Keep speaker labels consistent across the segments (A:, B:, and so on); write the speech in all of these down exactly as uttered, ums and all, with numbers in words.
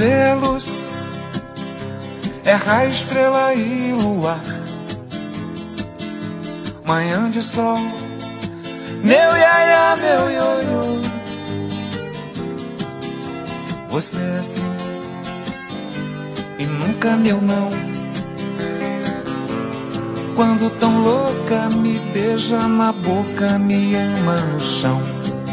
A: Você é luz, é raio, estrela e luar, manhã de sol, meu iaiá, meu ioiô. Você é assim e nunca meu não. Quando tão louca me beija na boca, me ama no chão.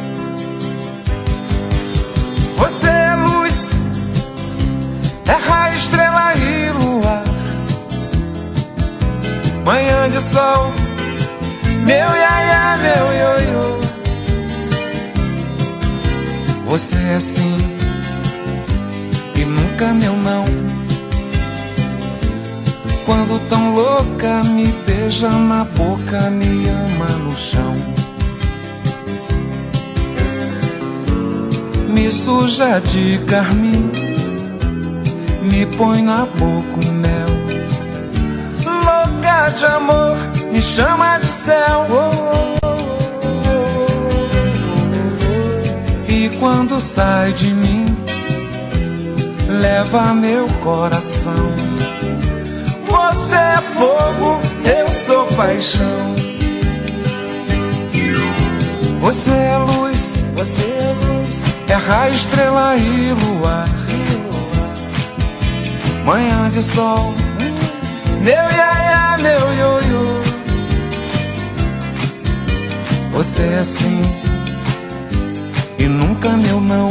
A: Você é luz, é raio, estrela e luar, manhã de sol, meu iaiá, meu ioiô. Você é assim e nunca meu não. Quando tão louca me beija na boca, me ama no chão. Me suja de carmim, me põe na boca o mel. Louca de amor, me chama de céu. E quando sai de mim, leva meu coração. Você é fogo, eu sou paixão. Você é luz, você é luz, é raio, estrela e luar, manhã de sol, meu iaiá, meu ioiô. Você é assim e nunca meu não.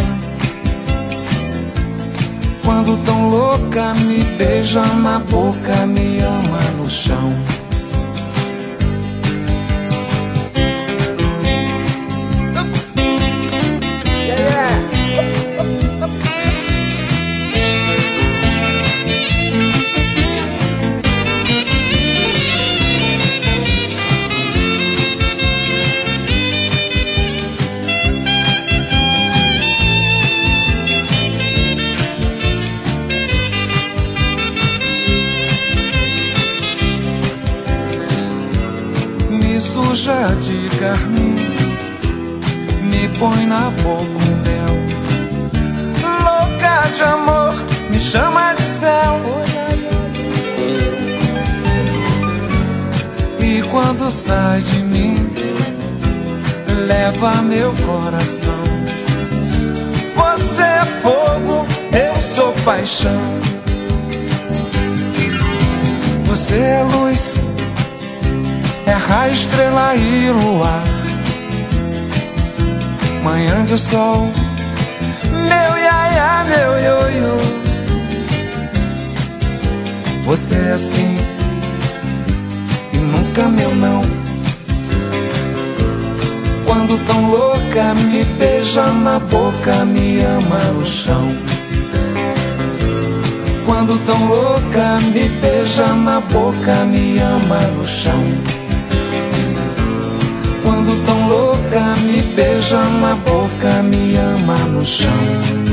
A: Quando tão louca me beija na boca, me ama no chão. Me suja de carmim, me põe na boca o mel. Louca de amor, me chama de céu. E quando sai de mim, leva meu coração. Você é fogo, eu sou paixão. Você é luz, é raio, estrela e luar, manhã de sol, meu iaiá, meu ioiô. Você é assim e nunca meu não. Quando tão louca me beija na boca, me ama no chão. Quando tão louca me beija na boca, me ama no chão. Quando tão louca me beija na boca, me ama no chão.